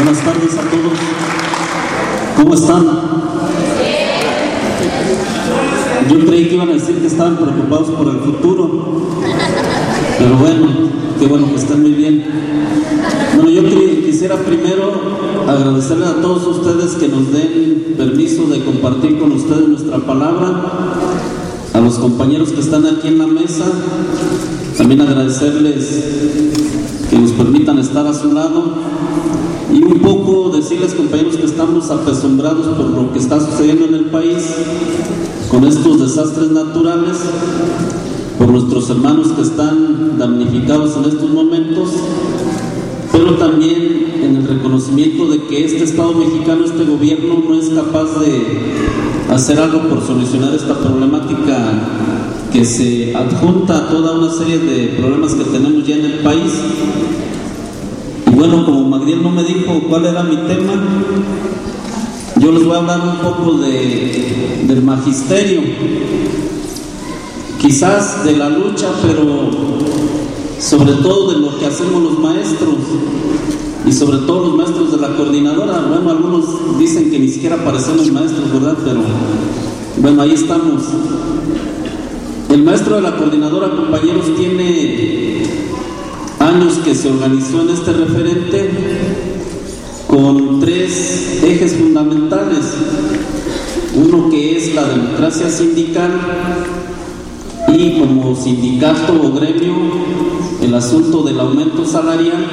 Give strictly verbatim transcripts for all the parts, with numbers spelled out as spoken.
Buenas tardes a todos. ¿Cómo están? Yo creí que iban a decir que estaban preocupados por el futuro, pero bueno, qué bueno que están muy bien. Bueno, yo quisiera primero agradecerles a todos ustedes que nos den permiso de compartir con ustedes nuestra palabra, a los compañeros que están aquí en la mesa, también agradecerles que nos permitan estar a su lado y un poco decirles, compañeros, que estamos apesumbrados por lo que está sucediendo en el país con estos desastres naturales, por nuestros hermanos que están damnificados en estos momentos, pero también en el reconocimiento de que este Estado mexicano, este gobierno, no es capaz de hacer algo por solucionar esta problemática que se adjunta a toda una serie de problemas que tenemos ya en el país. Y bueno, como Magdiel no me dijo cuál era mi tema, yo les voy a hablar un poco de, del magisterio, quizás de la lucha, pero sobre todo de lo que hacemos los maestros y sobre todo los maestros de la coordinadora. Bueno, algunos dicen que ni siquiera parecemos maestros, ¿verdad? Pero bueno, ahí estamos. El maestro de la coordinadora, compañeros, tiene años que se organizó en este referente con tres ejes fundamentales. Uno que es la democracia sindical y como sindicato o gremio el asunto del aumento salarial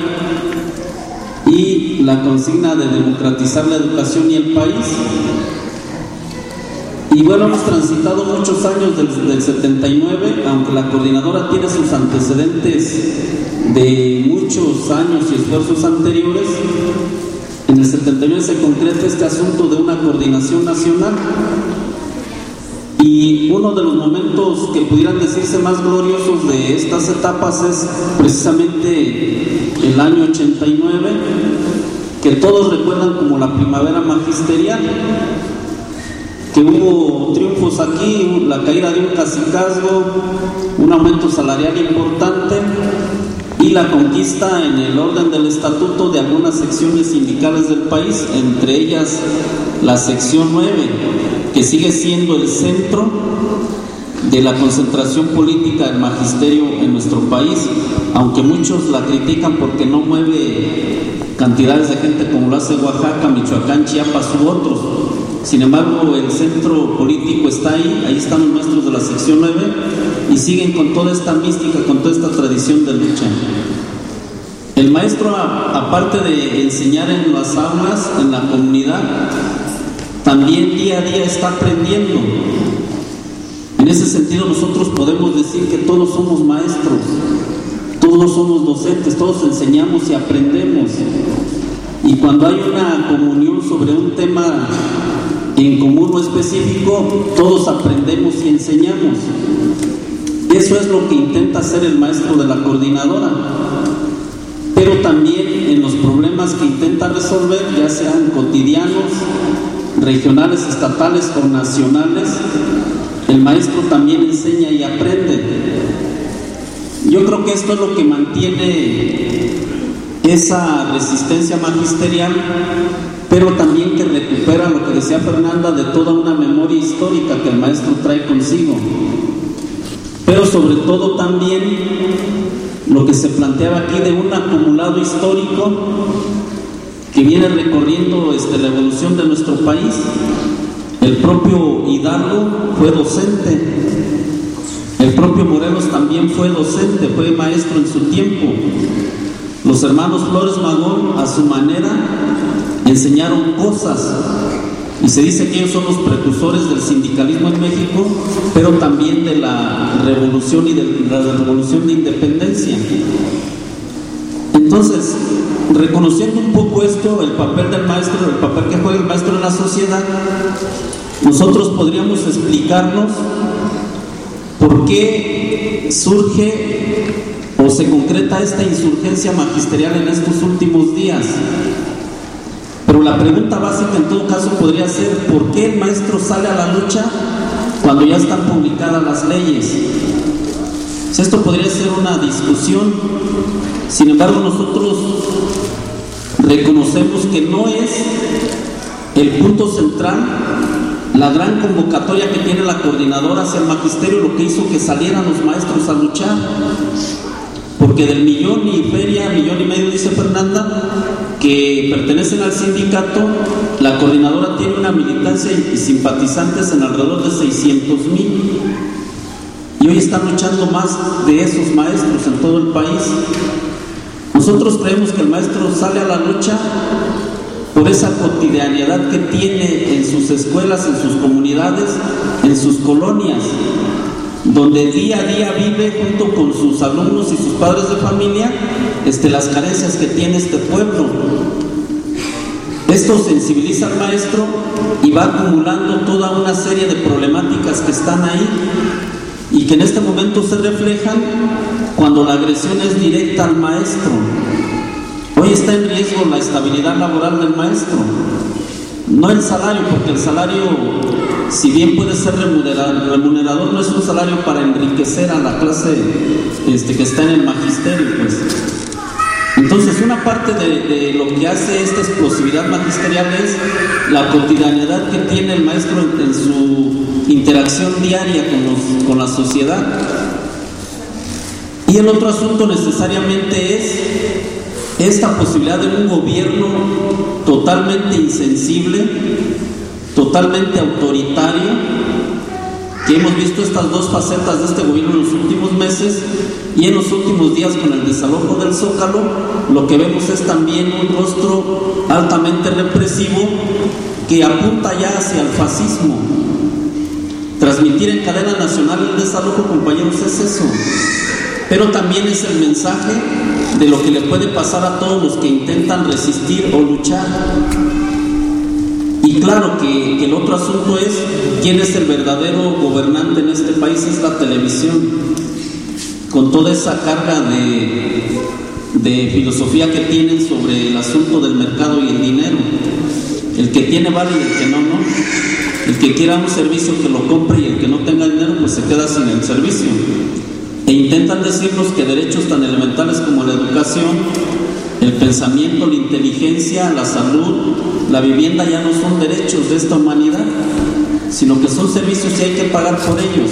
y la consigna de democratizar la educación y el país. Y bueno, hemos transitado muchos años del, del setenta y nueve, aunque la coordinadora tiene sus antecedentes de muchos años y esfuerzos anteriores. En el setenta y nueve se concreta este asunto de una coordinación nacional, y uno de los momentos que pudieran decirse más gloriosos de estas etapas es precisamente el año ochenta y nueve, que todos recuerdan como la primavera magisterial, que hubo triunfos aquí, la caída de un cacicazgo, un aumento salarial importante y la conquista en el orden del estatuto de algunas secciones sindicales del país, entre ellas la sección nueve, que sigue siendo el centro de la concentración política del magisterio en nuestro país, aunque muchos la critican porque no mueve cantidades de gente como lo hace Oaxaca, Michoacán, Chiapas u otros. Sin embargo, el centro político está ahí, ahí están los maestros de la sección nueve y siguen con toda esta mística, con toda esta tradición de lucha. El maestro, aparte de enseñar en las aulas, en la comunidad, también día a día está aprendiendo. En ese sentido, nosotros podemos decir que todos somos maestros, todos somos docentes, todos enseñamos y aprendemos. Y cuando hay una comunión sobre un tema en común o específico, todos aprendemos y enseñamos. Eso es lo que intenta hacer el maestro de la coordinadora. Pero también en los problemas que intenta resolver, ya sean cotidianos, regionales, estatales o nacionales, el maestro también enseña y aprende. Yo creo que esto es lo que mantiene esa resistencia magisterial, pero también que recupera lo que decía Fernanda de toda una memoria histórica que el maestro trae consigo. Pero sobre todo también lo que se planteaba aquí de un acumulado histórico que viene recorriendo este, la evolución de nuestro país. El propio Hidalgo fue docente, el propio Morelos también fue docente, fue maestro en su tiempo. Los hermanos Flores Magón, a su manera, enseñaron cosas, y se dice que ellos son los precursores del sindicalismo en México, pero también de la revolución y de la revolución de independencia. Entonces, reconociendo un poco esto, el papel del maestro, el papel que juega el maestro en la sociedad, nosotros podríamos explicarnos por qué surge o se concreta esta insurgencia magisterial en estos últimos días. Pero la pregunta básica en todo caso podría ser: ¿por qué el maestro sale a la lucha cuando ya están publicadas las leyes? Esto podría ser una discusión. Sin embargo, nosotros reconocemos que no es el punto central la gran convocatoria que tiene la coordinadora hacia el magisterio, lo que hizo que salieran los maestros a luchar, porque del millón y feria, millón y medio, dice Fernanda, que pertenecen al sindicato, la coordinadora tiene una militancia y simpatizantes en alrededor de seiscientos mil, y hoy están luchando más de esos maestros en todo el país. Nosotros creemos que el maestro sale a la lucha por esa cotidianidad que tiene en sus escuelas, en sus comunidades, en sus colonias, donde día a día vive junto con sus alumnos y sus padres de familia este, las carencias que tiene este pueblo. Esto sensibiliza al maestro y va acumulando toda una serie de problemáticas que están ahí y que en este momento se reflejan cuando la agresión es directa al maestro. Hoy está en riesgo la estabilidad laboral del maestro, no el salario, porque el salario, si bien puede ser remunerador, no es un salario para enriquecer a la clase este, que está en el magisterio, pues. Entonces, una parte de, de lo que hace esta explosividad magisterial es la cotidianidad que tiene el maestro en, en su interacción diaria con, los, con la sociedad. Y el otro asunto necesariamente es esta posibilidad de un gobierno totalmente insensible, totalmente autoritario, que hemos visto estas dos facetas de este gobierno en los últimos meses, y en los últimos días con el desalojo del Zócalo, lo que vemos es también un rostro altamente represivo que apunta ya hacia el fascismo. Transmitir en cadena nacional el desalojo, compañeros, es eso, pero también es el mensaje de lo que le puede pasar a todos los que intentan resistir o luchar. Y claro que, que el otro asunto es quién es el verdadero gobernante en este país. Es la televisión, con toda esa carga de, de filosofía que tienen sobre el asunto del mercado y el dinero. El que tiene vale y el que no, no. El que quiera un servicio que lo compre, y el que no tenga dinero pues se queda sin el servicio. E intentan decirnos que derechos tan elementales como la educación, el pensamiento, la inteligencia, la salud, la vivienda ya no son derechos de esta humanidad, sino que son servicios y hay que pagar por ellos.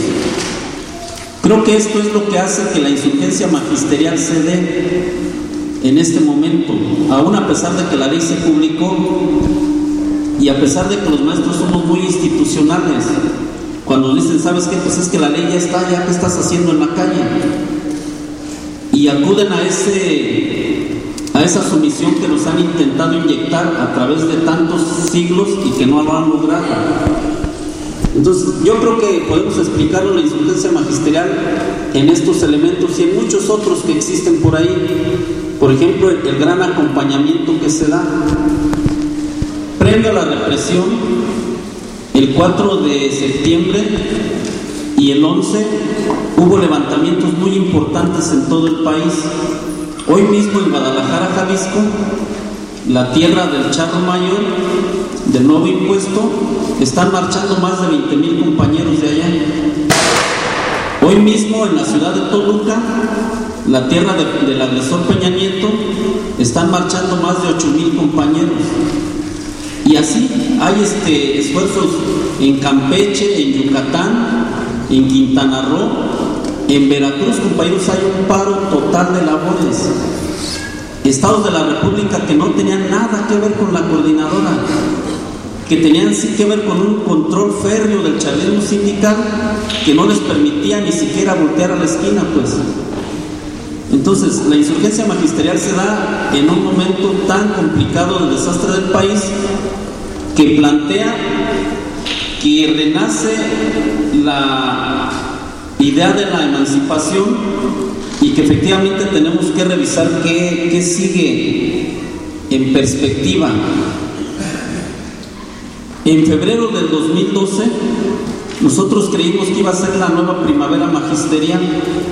Creo que esto es lo que hace que la insurgencia magisterial se dé en este momento, aún a pesar de que la ley se publicó y a pesar de que los maestros somos muy institucionales. Cuando dicen, ¿sabes qué? Pues es que la ley ya está, ya, ¿qué estás haciendo en la calle? Y acuden a ese, a esa sumisión que nos han intentado inyectar a través de tantos siglos y que no lo han logrado. Entonces, yo creo que podemos explicarlo la insurgencia magisterial en estos elementos y en muchos otros que existen por ahí. Por ejemplo, el, el gran acompañamiento que se da previo a la represión. El cuatro de septiembre y el once hubo levantamientos muy importantes en todo el país. Hoy mismo en Guadalajara, Jalisco, la tierra del Charro Mayor, del nuevo impuesto, están marchando más de veinte mil compañeros de allá. Hoy mismo en la ciudad de Toluca, la tierra de, del agresor Peña Nieto, están marchando más de ocho mil compañeros. Y así hay este, esfuerzos en Campeche, en Yucatán, en Quintana Roo, en Veracruz, compañeros, hay un paro total de labores. Estados de la República que no tenían nada que ver con la coordinadora, que tenían sí que ver con un control férreo del chavismo sindical que no les permitía ni siquiera voltear a la esquina, pues. Entonces, la insurgencia magisterial se da en un momento tan complicado del desastre del país que plantea que renace la idea de la emancipación y que efectivamente tenemos que revisar qué, qué sigue en perspectiva. En febrero del dos mil doce, nosotros creímos que iba a ser la nueva primavera magisterial.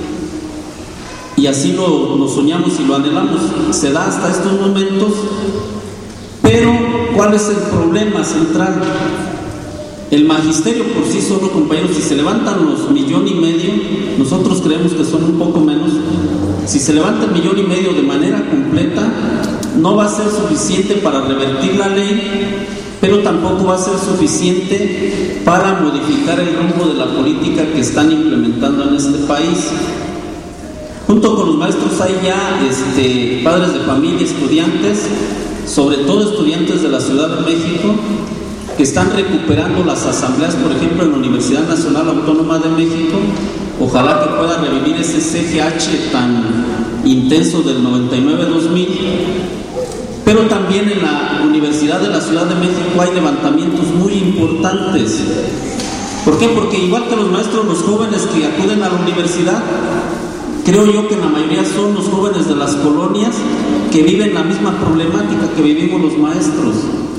Y así lo, lo soñamos y lo anhelamos. Se da hasta estos momentos, pero ¿cuál es el problema central? El magisterio por sí solo, compañeros, si se levantan los millón y medio, nosotros creemos que son un poco menos, si se levanta el millón y medio de manera completa, no va a ser suficiente para revertir la ley, pero tampoco va a ser suficiente para modificar el rumbo de la política que están implementando en este país. Junto con los maestros hay ya este, padres de familia, estudiantes, sobre todo estudiantes de la Ciudad de México, que están recuperando las asambleas, por ejemplo, en la Universidad Nacional Autónoma de México. Ojalá que pueda revivir ese C G H tan intenso del noventa y nueve dos mil. Pero también en la Universidad de la Ciudad de México hay levantamientos muy importantes. ¿Por qué? Porque igual que los maestros, los jóvenes que acuden a la universidad, creo yo que la mayoría son los jóvenes de las colonias que viven la misma problemática que vivimos los maestros.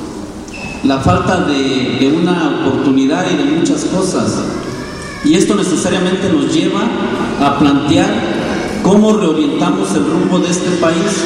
La falta de, de una oportunidad y de muchas cosas. Y esto necesariamente nos lleva a plantear cómo reorientamos el rumbo de este país.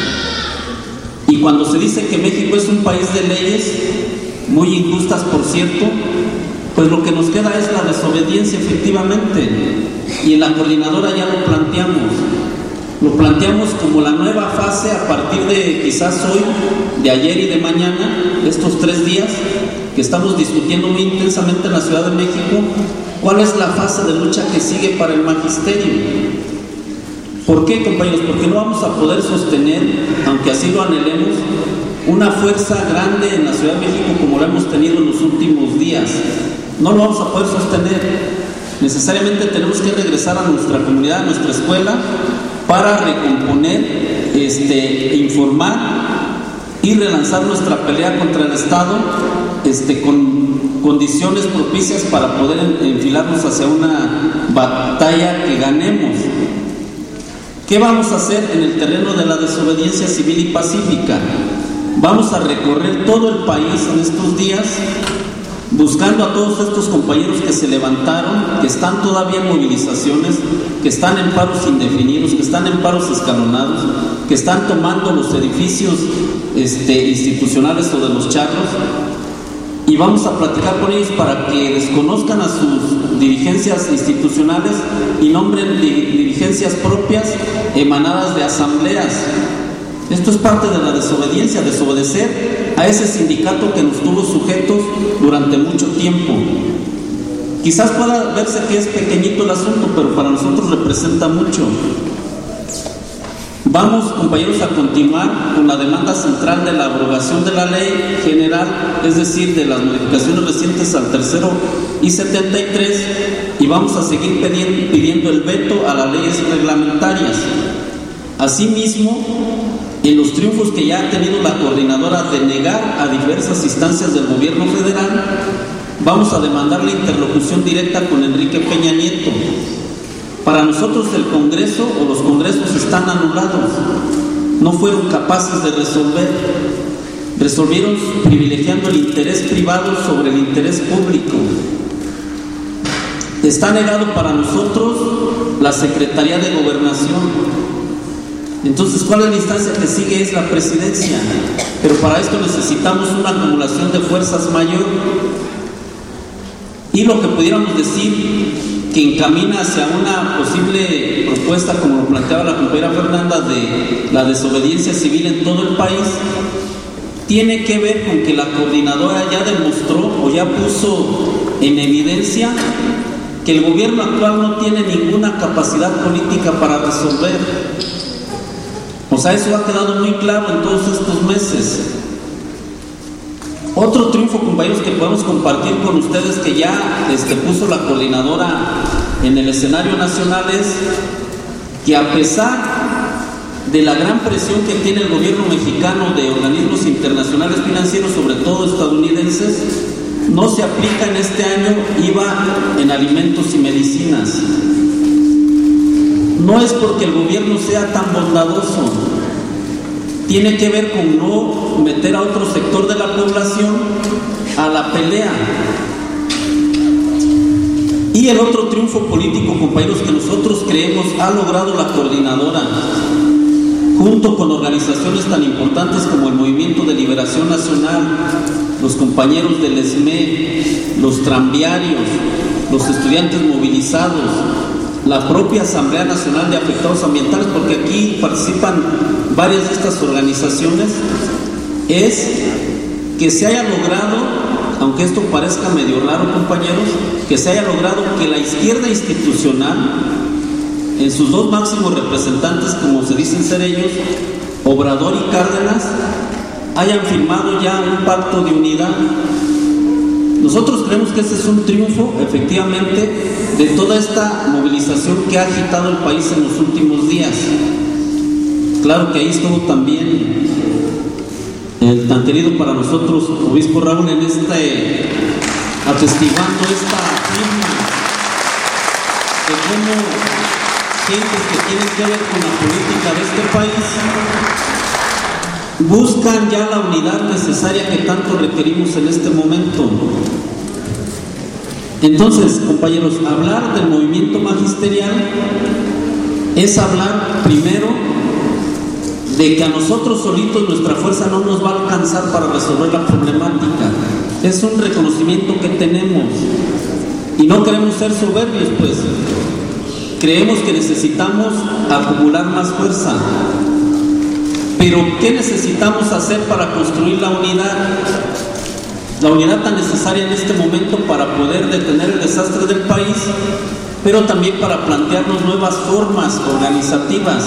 Y cuando se dice que México es un país de leyes, muy injustas por cierto, pues lo que nos queda es la desobediencia efectivamente. Y en la coordinadora ya lo planteamos. Lo planteamos como la nueva fase a partir de quizás hoy, de ayer y de mañana, estos tres días que estamos discutiendo muy intensamente en la Ciudad de México, cuál es la fase de lucha que sigue para el magisterio. ¿Por qué, compañeros? Porque no vamos a poder sostener, aunque así lo anhelemos, una fuerza grande en la Ciudad de México como lo hemos tenido en los últimos días. No lo vamos a poder sostener. Necesariamente tenemos que regresar a nuestra comunidad, a nuestra escuela, para recomponer, este, informar y relanzar nuestra pelea contra el Estado este, con condiciones propicias para poder enfilarnos hacia una batalla que ganemos. ¿Qué vamos a hacer en el terreno de la desobediencia civil y pacífica? Vamos a recorrer todo el país en estos días buscando a todos estos compañeros que se levantaron, que están todavía en movilizaciones, que están en paros indefinidos, que están en paros escalonados, que están tomando los edificios este, institucionales o de los charros, y vamos a platicar con ellos para que desconozcan a sus dirigencias institucionales y nombren dirigencias propias emanadas de asambleas. Esto es parte de la desobediencia, desobedecer a ese sindicato que nos tuvo sujetos durante mucho tiempo. Quizás pueda verse que es pequeñito el asunto, pero para nosotros representa mucho. Vamos, compañeros, a continuar con la demanda central de la abrogación de la ley general, es decir, de las modificaciones recientes al tercero y setenta y tres, y vamos a seguir pidiendo, pidiendo el veto a las leyes reglamentarias. Asimismo, en los triunfos que ya ha tenido la coordinadora de negar a diversas instancias del gobierno federal, vamos a demandar la interlocución directa con Enrique Peña Nieto. Para nosotros el Congreso o los Congresos están anulados, no fueron capaces de resolver, resolvieron privilegiando el interés privado sobre el interés público. Está negado para nosotros la Secretaría de Gobernación. Entonces, ¿cuál es la instancia que sigue? Es la presidencia. Pero para esto necesitamos una acumulación de fuerzas mayor. Y lo que pudiéramos decir que encamina hacia una posible propuesta, como lo planteaba la compañera Fernanda, de la desobediencia civil en todo el país, tiene que ver con que la coordinadora ya demostró o ya puso en evidencia que el gobierno actual no tiene ninguna capacidad política para resolver. O sea, eso ha quedado muy claro en todos estos meses. Otro triunfo, compañeros, que podemos compartir con ustedes, que ya este, puso la coordinadora en el escenario nacional, es que a pesar de la gran presión que tiene el gobierno mexicano de organismos internacionales financieros, sobre todo estadounidenses, no se aplica en este año I V A en alimentos y medicinas. No es porque el gobierno sea tan bondadoso, tiene que ver con no meter a otro sector de la población a la pelea. Y el otro triunfo político, compañeros, que nosotros creemos ha logrado la coordinadora, junto con organizaciones tan importantes como el Movimiento de Liberación Nacional, los compañeros del ESME, los tranviarios, los estudiantes movilizados, la propia Asamblea Nacional de Afectados Ambientales, porque aquí participan varias de estas organizaciones, es que se haya logrado, aunque esto parezca medio raro, compañeros, que se haya logrado que la izquierda institucional, en sus dos máximos representantes, como se dicen ser ellos, Obrador y Cárdenas, hayan firmado ya un pacto de unidad. Nosotros creemos que ese es un triunfo, efectivamente, de toda esta movilización que ha agitado el país en los últimos días. Claro que ahí estuvo también el tan querido para nosotros obispo Raúl en este, atestiguando esta firma de cómo gentes que tienen que ver con la política de este país buscan ya la unidad necesaria que tanto requerimos en este momento. Entonces, compañeros, hablar del movimiento magisterial es hablar primero de que a nosotros solitos nuestra fuerza no nos va a alcanzar para resolver la problemática. Es un reconocimiento que tenemos y no queremos ser soberbios, pues creemos que necesitamos acumular más fuerza. Pero ¿qué necesitamos hacer para construir la unidad? La unidad tan necesaria en este momento para poder detener el desastre del país, pero también para plantearnos nuevas formas organizativas.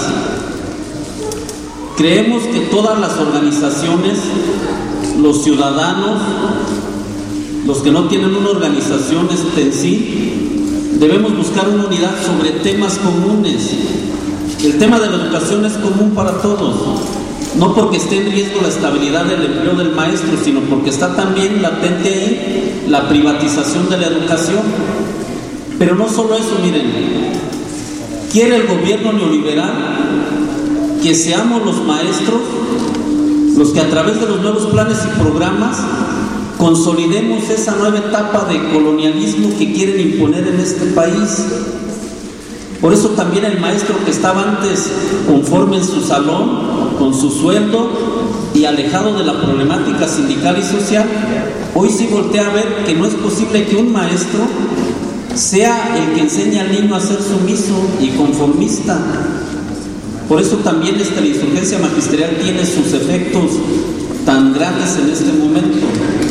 Creemos que todas las organizaciones, los ciudadanos, los que no tienen una organización este en sí, debemos buscar una unidad sobre temas comunes. El tema de la educación es común para todos, no porque esté en riesgo la estabilidad del empleo del maestro, sino porque está también latente ahí la privatización de la educación. Pero no solo eso, miren, quiere el gobierno neoliberal que seamos los maestros los que a través de los nuevos planes y programas consolidemos esa nueva etapa de colonialismo que quieren imponer en este país. Por eso también el maestro que estaba antes conforme en su salón, con su sueldo y alejado de la problemática sindical y social, hoy sí voltea a ver que no es posible que un maestro sea el que enseña al niño a ser sumiso y conformista. Por eso también esta la insurgencia magisterial tiene sus efectos tan grandes en este momento.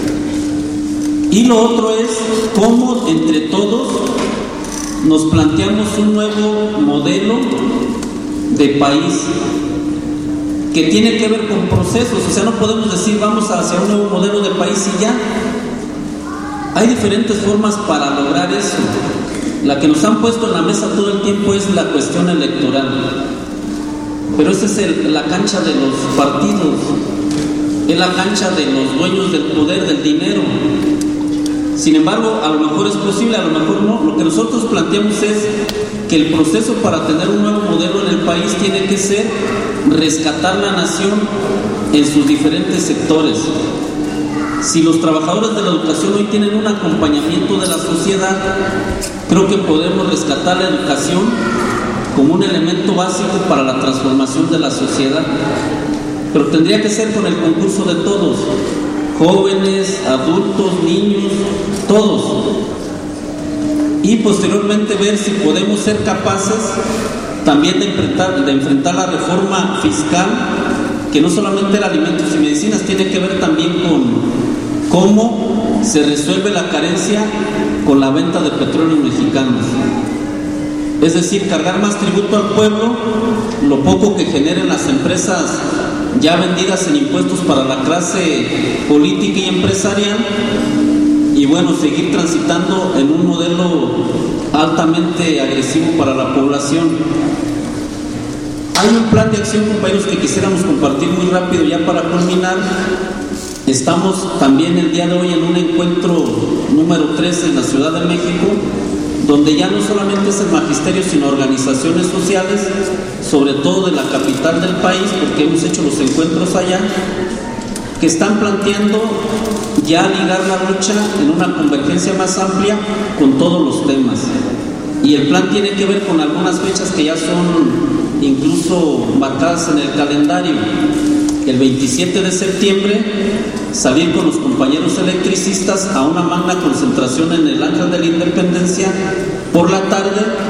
Y lo otro es cómo entre todos nos planteamos un nuevo modelo de país que tiene que ver con procesos. O sea, no podemos decir vamos hacia un nuevo modelo de país y ya. Hay diferentes formas para lograr eso. La que nos han puesto en la mesa todo el tiempo es la cuestión electoral. Pero esa es el, la cancha de los partidos, es la cancha de los dueños del poder, del dinero. Sin embargo, a lo mejor es posible, a lo mejor no. Lo que nosotros planteamos es que el proceso para tener un nuevo modelo en el país tiene que ser rescatar la nación en sus diferentes sectores. Si los trabajadores de la educación hoy tienen un acompañamiento de la sociedad, creo que podemos rescatar la educación como un elemento básico para la transformación de la sociedad. Pero tendría que ser con el concurso de todos, jóvenes, adultos, niños, todos. Y posteriormente ver si podemos ser capaces también de enfrentar, de enfrentar la reforma fiscal, que no solamente era alimentos y medicinas, tiene que ver también con cómo se resuelve la carencia con la venta de petróleos mexicanos. Es decir, cargar más tributo al pueblo, lo poco que generen las empresas ya vendidas en impuestos para la clase política y empresarial, y bueno, seguir transitando en un modelo altamente agresivo para la población. Hay un plan de acción, compañeros, que quisiéramos compartir muy rápido ya para culminar. Estamos también el día de hoy en un encuentro número tres en la Ciudad de México, donde ya no solamente es el magisterio, sino organizaciones sociales, sobre todo de la capital del país, porque hemos hecho los encuentros allá, que están planteando ya ligar la lucha en una convergencia más amplia con todos los temas. Y el plan tiene que ver con algunas fechas que ya son incluso marcadas en el calendario. El veintisiete de septiembre, salir con los compañeros electricistas a una magna concentración en el Ángel de la Independencia por la tarde,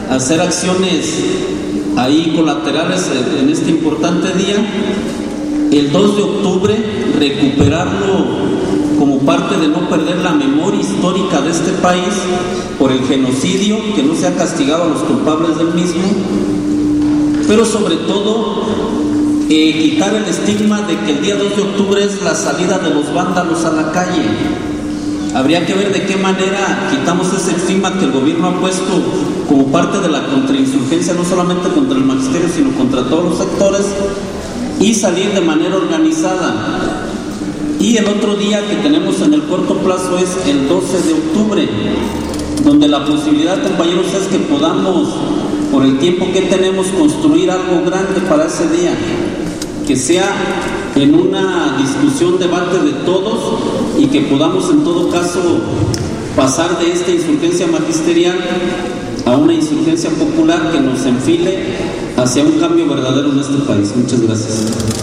hacer acciones ahí colaterales en este importante día. El dos de octubre, recuperarlo como parte de no perder la memoria histórica de este país por el genocidio, que no se ha castigado a los culpables del mismo, pero sobre todo eh, quitar el estigma de que el día dos de octubre es la salida de los vándalos a la calle. Habría que ver de qué manera quitamos ese estigma que el gobierno ha puesto como parte de la contrainsurgencia, no solamente contra el magisterio, sino contra todos los sectores, y salir de manera organizada. Y el otro día que tenemos en el corto plazo es el doce de octubre, donde la posibilidad, compañeros, es que podamos, por el tiempo que tenemos, construir algo grande para ese día, que sea en una discusión, debate de todos, y que podamos en todo caso pasar de esta insurgencia magisterial a una insurgencia popular que nos enfile hacia un cambio verdadero en este país. Muchas gracias.